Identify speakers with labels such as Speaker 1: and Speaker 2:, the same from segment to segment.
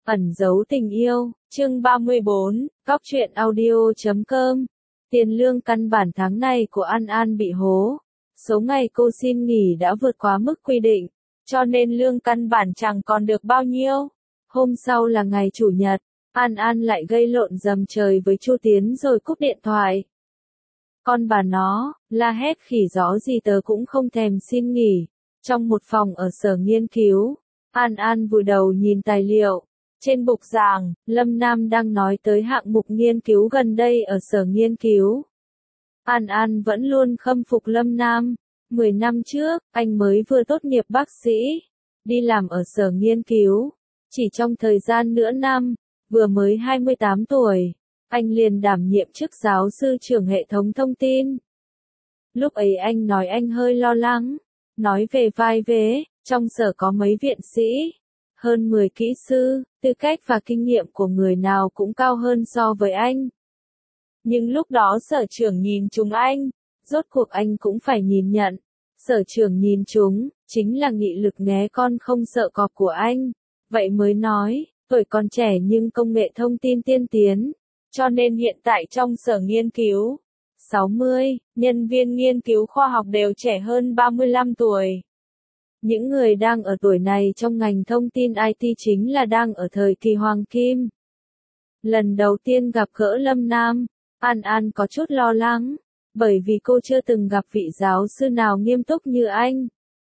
Speaker 1: Ẩn giấu tình yêu, chương 34, Góc truyện audio.com. Tiền lương căn bản tháng này của An An bị hố. Số ngày cô xin nghỉ đã vượt quá mức quy định, cho nên lương căn bản chẳng còn được bao nhiêu. Hôm sau là ngày Chủ nhật, An An lại gây lộn rầm trời với Chu Tiến rồi cúp điện thoại. Con bà nó, la hét khỉ gió gì tớ cũng không thèm xin nghỉ. Trong một phòng ở sở nghiên cứu, An An vùi đầu nhìn tài liệu. Trên bục giảng, Lâm Nam đang nói tới hạng mục nghiên cứu gần đây ở sở nghiên cứu. An An vẫn luôn khâm phục Lâm Nam. 10 năm trước, anh mới vừa tốt nghiệp bác sĩ, đi làm ở sở nghiên cứu. Chỉ trong thời gian nửa năm, vừa mới 28 tuổi, anh liền đảm nhiệm chức giáo sư trưởng hệ thống thông tin. Lúc ấy anh nói anh hơi lo lắng, nói về vai vế, trong sở có mấy viện sĩ, hơn 10 kỹ sư, tư cách và kinh nghiệm của người nào cũng cao hơn so với anh. Nhưng lúc đó sở trưởng nhìn chúng anh, rốt cuộc anh cũng phải nhìn nhận. Sở trưởng nhìn chúng, chính là nghị lực né con không sợ cọp của anh. Vậy mới nói, tuổi còn trẻ nhưng công nghệ thông tin tiên tiến. Cho nên hiện tại trong sở nghiên cứu, 60 nhân viên nghiên cứu khoa học đều trẻ hơn 35 tuổi. Những người đang ở tuổi này trong ngành thông tin IT chính là đang ở thời kỳ hoàng kim. Lần đầu tiên gặp gỡ Lâm Nam, An An có chút lo lắng, bởi vì cô chưa từng gặp vị giáo sư nào nghiêm túc như anh.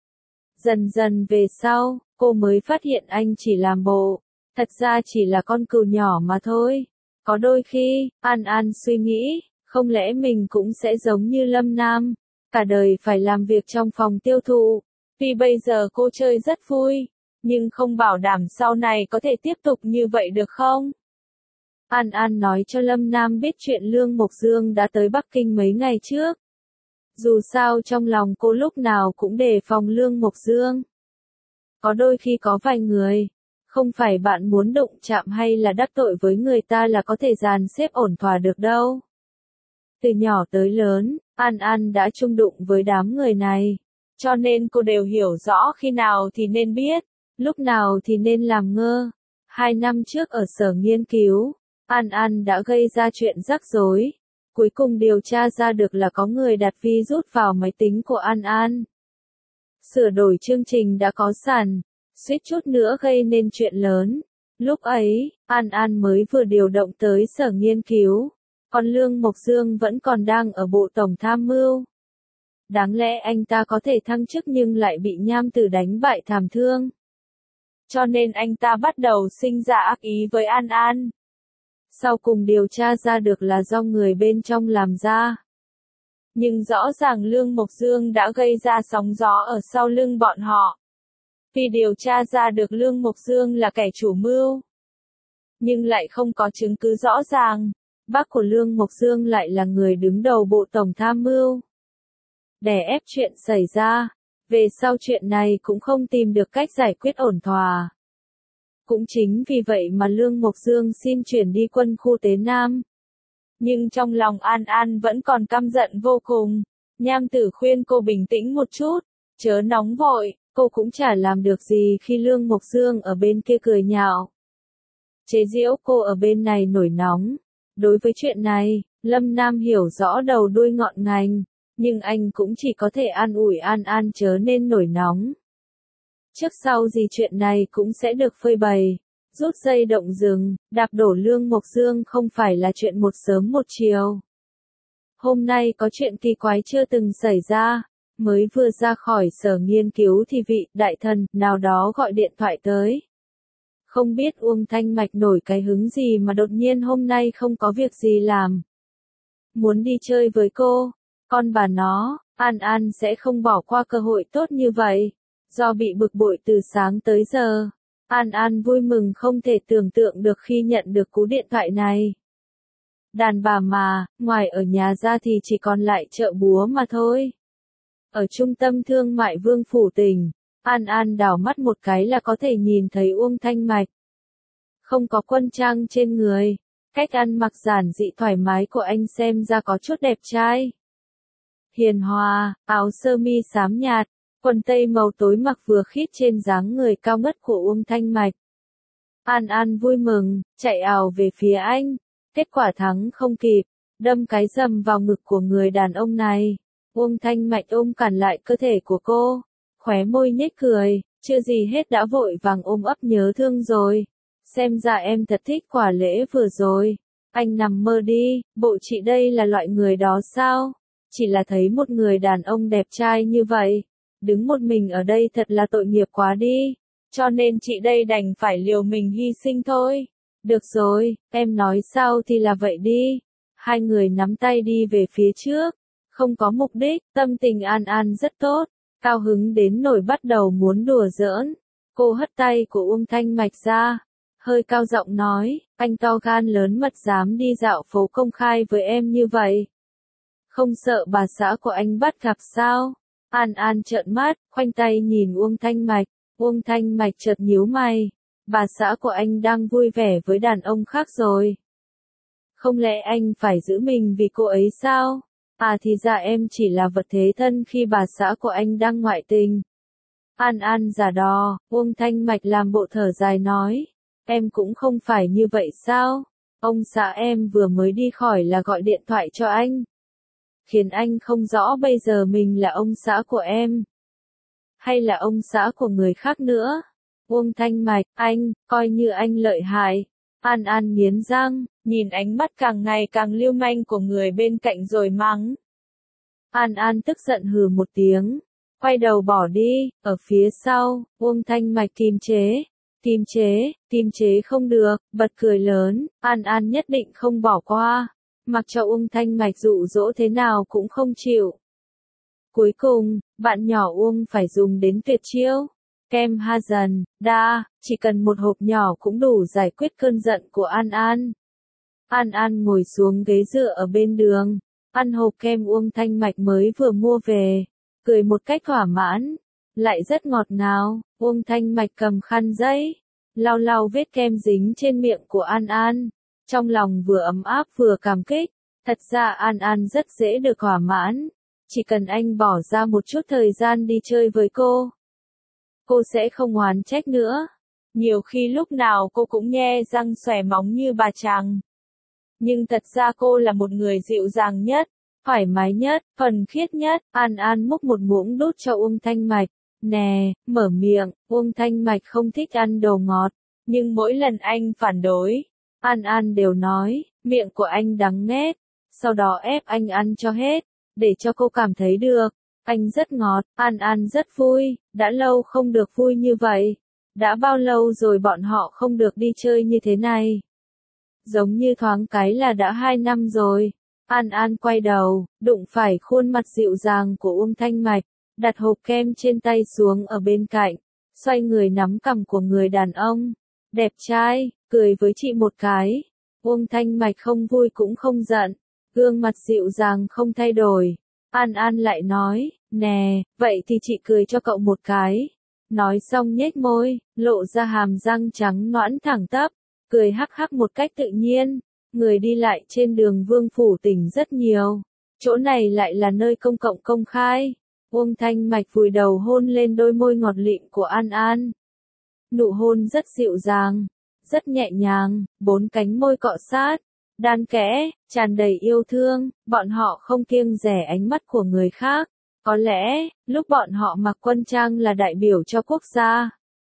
Speaker 1: Dần dần về sau, cô mới phát hiện anh chỉ làm bộ, thật ra chỉ là con cừu nhỏ mà thôi. Có đôi khi, An An suy nghĩ, không lẽ mình cũng sẽ giống như Lâm Nam, cả đời phải làm việc trong phòng tiêu thụ. Vì bây giờ cô chơi rất vui, nhưng không bảo đảm sau này có thể tiếp tục như vậy được không? An An nói cho Lâm Nam biết chuyện Lương Mộc Dương đã tới Bắc Kinh mấy ngày trước. Dù sao trong lòng cô lúc nào cũng đề phòng Lương Mộc Dương. Có đôi khi có vài người, không phải bạn muốn đụng chạm hay là đắc tội với người ta là có thể dàn xếp ổn thỏa được đâu. Từ nhỏ tới lớn, An An đã chung đụng với đám người này. Cho nên cô đều hiểu rõ khi nào thì nên biết, lúc nào thì nên làm ngơ. 2 năm trước ở sở nghiên cứu, An An đã gây ra chuyện rắc rối. Cuối cùng điều tra ra được là có người đặt virus vào máy tính của An An. Sửa đổi chương trình đã có sẵn, suýt chút nữa gây nên chuyện lớn. Lúc ấy, An An mới vừa điều động tới sở nghiên cứu, còn Lương Mộc Dương vẫn còn đang ở bộ tổng tham mưu. Đáng lẽ anh ta có thể thăng chức nhưng lại bị nham tử đánh bại thảm thương. Cho nên anh ta bắt đầu sinh ra ác ý với An An. Sau cùng điều tra ra được là do người bên trong làm ra. Nhưng rõ ràng Lương Mộc Dương đã gây ra sóng gió ở sau lưng bọn họ. Vì điều tra ra được Lương Mộc Dương là kẻ chủ mưu, nhưng lại không có chứng cứ rõ ràng. Bác của Lương Mộc Dương lại là người đứng đầu bộ tổng tham mưu. Đè ép chuyện xảy ra, về sau chuyện này cũng không tìm được cách giải quyết ổn thỏa. Cũng chính vì vậy mà Lương Mộc Dương xin chuyển đi quân khu Tế Nam. Nhưng trong lòng An An vẫn còn căm giận vô cùng. Nham tử khuyên cô bình tĩnh một chút, chớ nóng vội, cô cũng chả làm được gì khi Lương Mộc Dương ở bên kia cười nhạo. Chế giễu cô ở bên này nổi nóng. Đối với chuyện này, Lâm Nam hiểu rõ đầu đuôi ngọn ngành. Nhưng anh cũng chỉ có thể an ủi An An chớ nên nổi nóng. Trước sau gì chuyện này cũng sẽ được phơi bày. Rút dây động rừng, đạp đổ Lương Mộc Dương không phải là chuyện một sớm một chiều. Hôm nay có chuyện kỳ quái chưa từng xảy ra. Mới vừa ra khỏi sở nghiên cứu thì vị đại thần nào đó gọi điện thoại tới. Không biết Uông Thanh Mạch nổi cái hứng gì mà đột nhiên hôm nay không có việc gì làm. Muốn đi chơi với cô. Con bà nó, An An sẽ không bỏ qua cơ hội tốt như vậy. Do bị bực bội từ sáng tới giờ, An An vui mừng không thể tưởng tượng được khi nhận được cú điện thoại này. Đàn bà mà, ngoài ở nhà ra thì chỉ còn lại chợ búa mà thôi. Ở trung tâm thương mại Vương Phủ Tỉnh, An An đảo mắt một cái là có thể nhìn thấy Uông Thanh Mạch. Không có quân trang trên người, cách ăn mặc giản dị thoải mái của anh xem ra có chút đẹp trai. Hiền hòa, áo sơ mi xám nhạt, quần tây màu tối mặc vừa khít trên dáng người cao ngất của Uông Thanh Mạch. An An vui mừng, chạy ào về phía anh. Kết quả thắng không kịp, đâm cái rầm vào ngực của người đàn ông này. Uông Thanh Mạch ôm cản lại cơ thể của cô, khóe môi nhếch cười, chưa gì hết đã vội vàng ôm ấp nhớ thương rồi. Xem ra em thật thích quả lễ vừa rồi. Anh nằm mơ đi, bộ chị đây là loại người đó sao? Chỉ là thấy một người đàn ông đẹp trai như vậy, đứng một mình ở đây thật là tội nghiệp quá đi. Cho nên chị đây đành phải liều mình hy sinh thôi. Được rồi, em nói sao thì là vậy đi. Hai người nắm tay đi về phía trước, không có mục đích, tâm tình An An rất tốt, cao hứng đến nỗi bắt đầu muốn đùa giỡn. Cô hất tay của Uông Thanh Mạch ra, hơi cao giọng nói, anh to gan lớn mật dám đi dạo phố công khai với em như vậy. Không sợ bà xã của anh bắt gặp sao? An An trợn mắt, khoanh tay nhìn Uông Thanh Mạch. Uông Thanh Mạch chợt nhíu mày. Bà xã của anh đang vui vẻ với đàn ông khác rồi. Không lẽ anh phải giữ mình vì cô ấy sao? À thì ra em chỉ là vật thế thân khi bà xã của anh đang ngoại tình. An An giả đò, Uông Thanh Mạch làm bộ thở dài nói. Em cũng không phải như vậy sao? Ông xã em vừa mới đi khỏi là gọi điện thoại cho anh. Khiến anh không rõ bây giờ mình là ông xã của em. Hay là ông xã của người khác nữa. Uông Thanh Mạch, anh, coi như anh lợi hại. An An nghiến răng, nhìn ánh mắt càng ngày càng lưu manh của người bên cạnh rồi mắng. An An tức giận hừ một tiếng, quay đầu bỏ đi, ở phía sau, Uông Thanh Mạch kiềm chế không được, bật cười lớn, An An nhất định không bỏ qua, mặc cho Uông Thanh Mạch dụ dỗ thế nào cũng không chịu. Cuối cùng, bạn nhỏ Uông phải dùng đến tuyệt chiêu. Kem Hazen, chỉ cần một hộp nhỏ cũng đủ giải quyết cơn giận của An An. An An ngồi xuống ghế dựa ở bên đường, ăn hộp kem Uông Thanh Mạch mới vừa mua về, cười một cách thỏa mãn, lại rất ngọt ngào. Uông Thanh Mạch cầm khăn giấy, lau lau vết kem dính trên miệng của An An, trong lòng vừa ấm áp vừa cảm kích. Thật ra An An rất dễ được thỏa mãn, chỉ cần anh bỏ ra một chút thời gian đi chơi với cô sẽ không oán trách nữa. Nhiều khi lúc nào cô cũng nhe răng xòe móng như bà chàng. Nhưng thật ra cô là một người dịu dàng nhất, thoải mái nhất, thuần khiết nhất. An An múc một muỗng đút cho Uông Thanh Mạch. Nè, mở miệng. Uông Thanh Mạch không thích ăn đồ ngọt, nhưng mỗi lần anh phản đối, An An đều nói, miệng của anh đắng nghét, sau đó ép anh ăn cho hết, để cho cô cảm thấy được. Anh rất ngọt. An An rất vui, đã lâu không được vui như vậy. Đã bao lâu rồi bọn họ không được đi chơi như thế này. Giống như thoáng cái là đã 2 năm rồi. An An quay đầu, đụng phải khuôn mặt dịu dàng của Uông Thanh Mạch, đặt hộp kem trên tay xuống ở bên cạnh, xoay người nắm cằm của người đàn ông. Đẹp trai, cười với chị một cái. Uông Thanh Mạch không vui cũng không giận, gương mặt dịu dàng không thay đổi. An An lại nói, nè, vậy thì chị cười cho cậu một cái. Nói xong nhếch môi, lộ ra hàm răng trắng nõn thẳng tắp, cười hắc hắc một cách tự nhiên. Người đi lại trên đường Vương Phủ Tỉnh rất nhiều. Chỗ này lại là nơi công cộng công khai. Uông Thanh Mạch vùi đầu hôn lên đôi môi ngọt lịm của An An. Nụ hôn rất dịu dàng, rất nhẹ nhàng, 4 cánh môi cọ sát, đan kẽ, tràn đầy yêu thương, bọn họ không kiêng dè ánh mắt của người khác. Có lẽ, lúc bọn họ mặc quân trang là đại biểu cho quốc gia,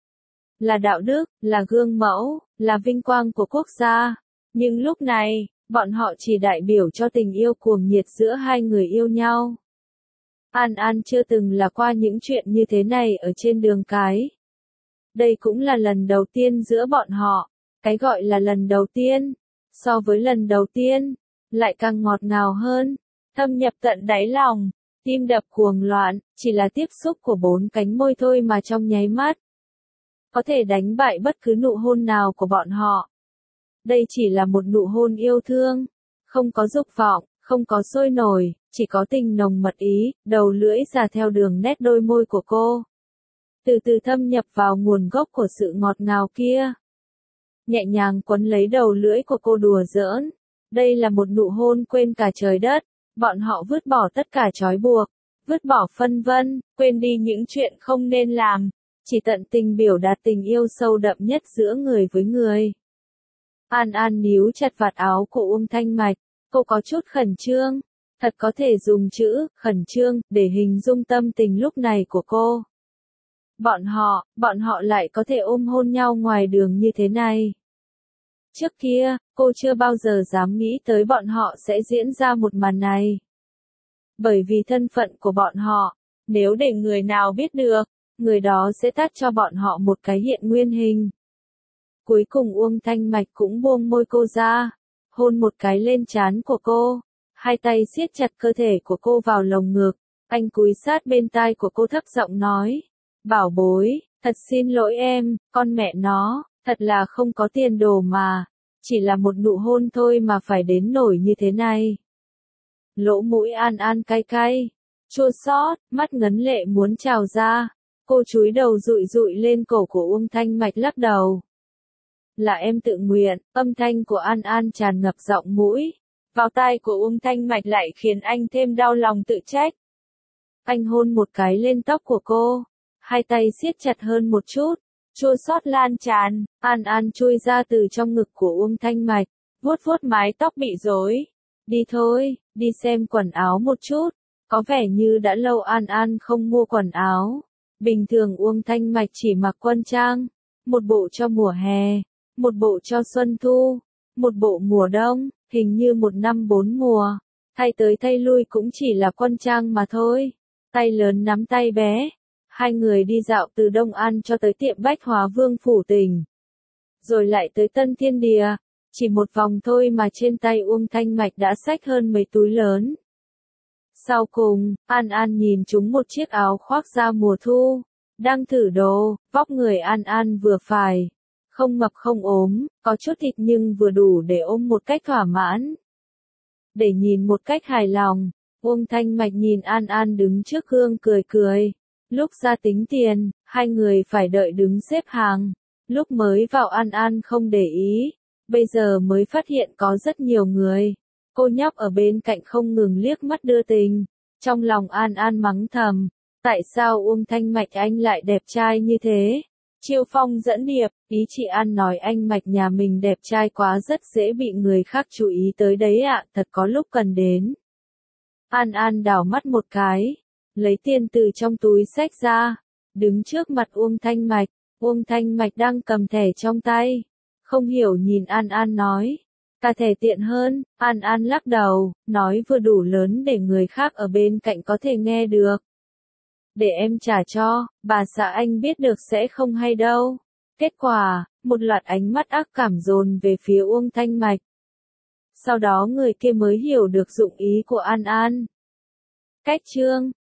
Speaker 1: là đạo đức, là gương mẫu, là vinh quang của quốc gia. Nhưng lúc này, bọn họ chỉ đại biểu cho tình yêu cuồng nhiệt giữa hai người yêu nhau. An An chưa từng là qua những chuyện như thế này ở trên đường cái. Đây cũng là lần đầu tiên giữa bọn họ. Cái gọi là lần đầu tiên, so với lần đầu tiên, lại càng ngọt ngào hơn, thâm nhập tận đáy lòng, tim đập cuồng loạn, chỉ là tiếp xúc của 4 cánh môi thôi mà trong nháy mắt có thể đánh bại bất cứ nụ hôn nào của bọn họ. Đây chỉ là một nụ hôn yêu thương, không có dục vọng, không có sôi nổi, chỉ có tình nồng mật ý. Đầu lưỡi già theo đường nét đôi môi của cô, từ từ thâm nhập vào nguồn gốc của sự ngọt ngào kia. Nhẹ nhàng quấn lấy đầu lưỡi của cô đùa giỡn. Đây là một nụ hôn quên cả trời đất. Bọn họ vứt bỏ tất cả trói buộc, vứt bỏ phân vân, quên đi những chuyện không nên làm. chỉ tận tình biểu đạt tình yêu sâu đậm nhất giữa người với người. An An níu chặt vạt áo của Uông Thanh Mạch, cô có chút khẩn trương, thật có thể dùng chữ khẩn trương để hình dung tâm tình lúc này của cô. Bọn họ lại có thể ôm hôn nhau ngoài đường như thế này. Trước kia, cô chưa bao giờ dám nghĩ tới bọn họ sẽ diễn ra một màn này. Bởi vì thân phận của bọn họ, nếu để người nào biết được, người đó sẽ tát cho bọn họ một cái hiện nguyên hình. Cuối cùng Uông Thanh Mạch cũng buông môi cô ra, hôn một cái lên trán của cô, hai tay siết chặt cơ thể của cô vào lồng ngực, anh cúi sát bên tai của cô thấp giọng nói, bảo bối, thật xin lỗi em, con mẹ nó, thật là không có tiền đồ mà, chỉ là một nụ hôn thôi mà phải đến nổi như thế này. Lỗ mũi An An cay cay, chua xót, mắt ngấn lệ muốn trào ra, cô chúi đầu dụi dụi lên cổ của Uông Thanh Mạch lắc đầu. Là em tự nguyện, âm thanh của An An tràn ngập giọng mũi, vào tai của Uông Thanh Mạch lại khiến anh thêm đau lòng tự trách. Anh hôn một cái lên tóc của cô, hai tay siết chặt hơn một chút, chua xót lan tràn, An An chui ra từ trong ngực của Uông Thanh Mạch, vuốt vuốt mái tóc bị rối. Đi thôi, đi xem quần áo một chút, có vẻ như đã lâu An An không mua quần áo. Bình thường Uông Thanh Mạch chỉ mặc quân trang, một bộ cho mùa hè, một bộ cho xuân thu, một bộ mùa đông, hình như một năm 4 mùa, thay tới thay lui cũng chỉ là quân trang mà thôi. Tay lớn nắm tay bé, hai người đi dạo từ Đông An cho tới tiệm bách hóa Vương Phủ Tỉnh, rồi lại tới Tân Thiên Địa, chỉ một vòng thôi mà trên tay Uông Thanh Mạch đã xách hơn mấy túi lớn. Sau cùng, An An nhìn trúng một chiếc áo khoác da mùa thu, đang thử đồ, vóc người An An vừa phải, không mập không ốm, có chút thịt nhưng vừa đủ để ôm một cách thỏa mãn. Để nhìn một cách hài lòng, Uông Thanh Mạch nhìn An An đứng trước gương cười cười. Lúc ra tính tiền, hai người phải đợi đứng xếp hàng. Lúc mới vào An An không để ý, bây giờ mới phát hiện có rất nhiều người. Cô nhóc ở bên cạnh không ngừng liếc mắt đưa tình. Trong lòng An An mắng thầm, tại sao Uông Thanh Mạch anh lại đẹp trai như thế? Chiêu phong dẫn điệp, ý chị An nói anh Mạch nhà mình đẹp trai quá rất dễ bị người khác chú ý tới đấy ạ, thật có lúc cần đến. An An đảo mắt một cái, lấy tiền từ trong túi xách ra, đứng trước mặt Uông Thanh Mạch đang cầm thẻ trong tay, không hiểu nhìn An An nói, cả thẻ tiện hơn, An An lắc đầu, nói vừa đủ lớn để người khác ở bên cạnh có thể nghe được. Để em trả cho, bà xã anh biết được sẽ không hay đâu. Kết quả, một loạt ánh mắt ác cảm dồn về phía Uông Thanh Mạch. Sau đó người kia mới hiểu được dụng ý của An An. Cách chương